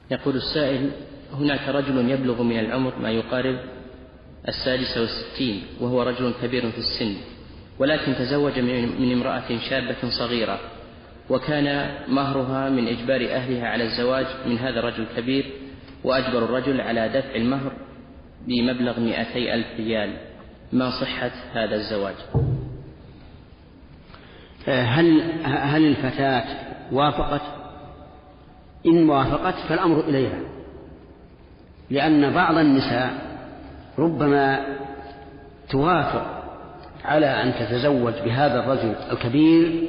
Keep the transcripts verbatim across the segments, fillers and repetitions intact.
يقول السائل: هناك رجل يبلغ من العمر ما يقارب السادسة والستين وهو رجل كبير في السن، ولكن تزوج من امرأة شابة صغيرة، وكان مهرها من إجبار أهلها على الزواج من هذا الرجل الكبير، وأجبر الرجل على دفع المهر بمبلغ مئتي ألف ريال. ما صحة هذا الزواج؟ هل هل الفتاة وافقت؟ إن وافقت فالأمر إليها، لأن بعض النساء ربما توافق على أن تتزوج بهذا الرجل الكبير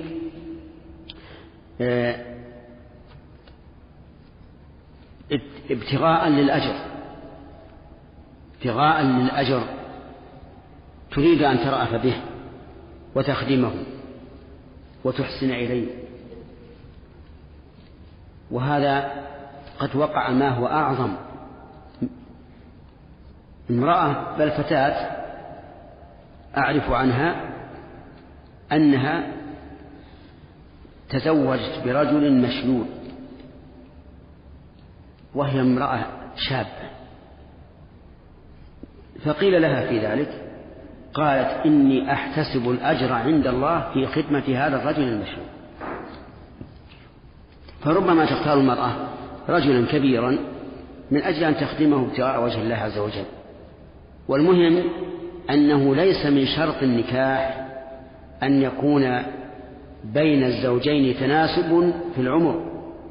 ابتغاء للأجر ابتغاء للأجر تريد أن ترأف به وتخدمه وتحسن إليه، وهذا قد وقع ما هو أعظم. امرأة بل فتاة أعرف عنها أنها تزوجت برجل مشلول وهي امرأة شابة، فقيل لها في ذلك قالت: إني أحتسب الأجر عند الله في خدمة هذا الرجل المشلول. فربما تختار المرأة رجلا كبيرا من أجل أن تخدمه ابتغاء وجه الله عز وجل. والمهم أنه ليس من شرط النكاح أن يكون بين الزوجين تناسب في العمر،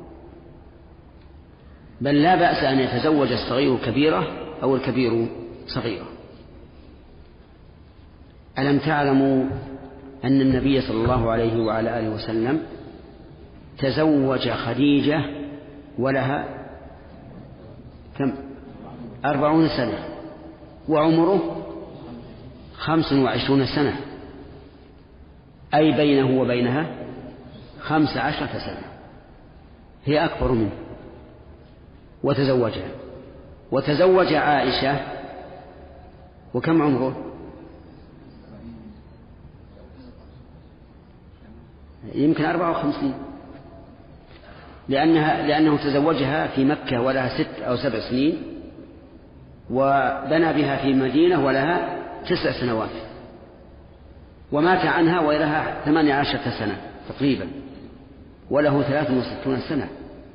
بل لا بأس أن يتزوج الصغير كبيرة أو الكبير صغيرة. ألم تعلموا أن النبي صلى الله عليه وعلى آله وسلم تزوج خديجة ولها كم؟ أربعون سنة وعمره خمس وعشرون سنة، أي بينه وبينها خمس عشرة سنة، هي أكبر منه، وتزوجها. وتزوج عائشة وكم عمره؟ يمكن أربعة وخمسين، لأنها لأنه تزوجها في مكة ولها ست أو سبع سنين، وبنى بها في مدينة ولها تسع سنوات، ومات عنها ولها ثمانية عشرة سنة تقريبا، وله ثلاث وستون سنة،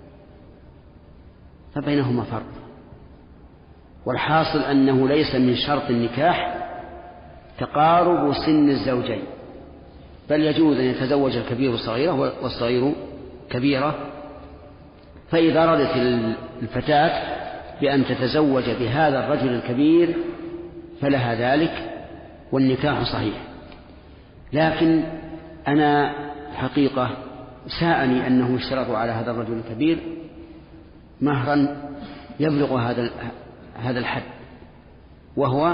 فبينهما فرق. والحاصل أنه ليس من شرط النكاح تقارب سن الزوجين، بل يجوز أن يتزوج الكبير صغيرة والصغير كبيرة. فإذا أرادت الفتاة بأن تتزوج بهذا الرجل الكبير فلها ذلك والنكاح صحيح. لكن أنا حقيقة ساءني أنه اشترطوا على هذا الرجل الكبير مهرا يبلغ هذا هذا الحد، وهو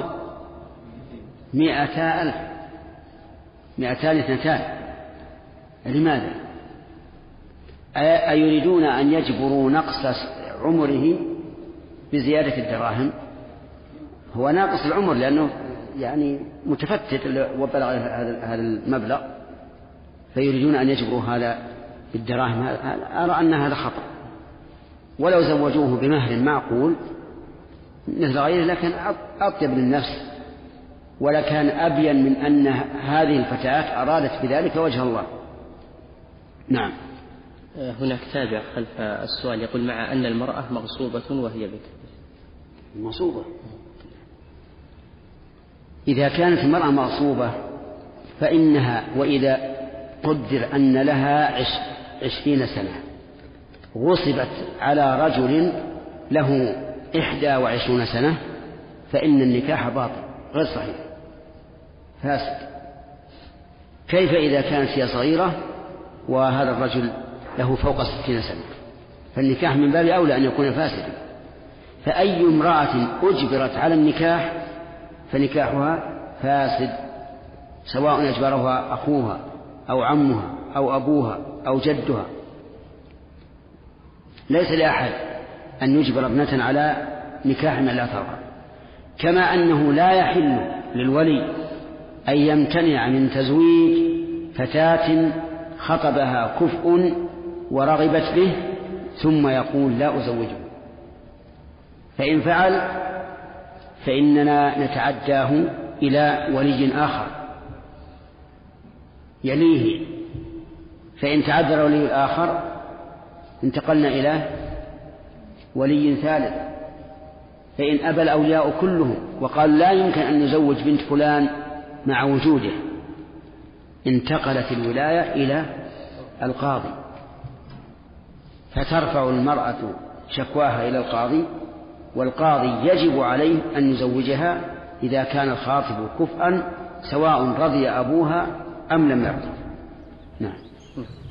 مئتا ألف مئتان اثنتان. لماذا؟ أيريدون أن يجبروا نقص عمره بزيادة الدراهم؟ هو ناقص العمر لأنه يعني متفتت وبلغ هذا المبلغ، فيريدون أن يجبروا هذا بالدراهم. أرى أن هذا خطأ. ولو زوجوه بمهر معقول مثل غيره لكن أطيب للنفس، ولكان أبين من أن هذه الفتاة أرادت بذلك وجه الله. نعم. هناك تابع خلف السؤال يقول: مع أن المرأة مغصوبة وهي بكر. مغصوبة إذا كانت المرأة مغصوبة فإنها، وإذا قدر أن لها عش عشرين سنة غصبت على رجل له إحدى وعشرون سنة فإن النكاح باطل غير صحيح فاسد. كيف إذا كانت هي صغيرة وهذا الرجل له فوق ستين سنة؟ فالنكاح من باب أولى أن يكون فاسدا. فأي امرأة أجبرت على النكاح فنكاحها فاسد، سواء أجبرها أخوها أو عمها أو أبوها أو جدها. ليس لأحد أن يجبر ابنة على نكاح من لا ترغب. كما أنه لا يحل للولي أن يمتنع من تزويج فتاة خطبها كفء ورغبت به ثم يقول لا أزوجه، فإن فعل فإننا نتعداه إلى ولي آخر يليه، فإن تعذر ولي الآخر انتقلنا إلى ولي ثالث. فإن أبى الأولياء كلهم وقال لا يمكن أن نزوج بنت فلان مع وجوده، انتقلت الولاية إلى القاضي، فترفع المرأة شكواها إلى القاضي، والقاضي يجب عليه أن يزوجها إذا كان الخاطب كفءا، سواء رضي أبوها أم لم يرضى. نعم.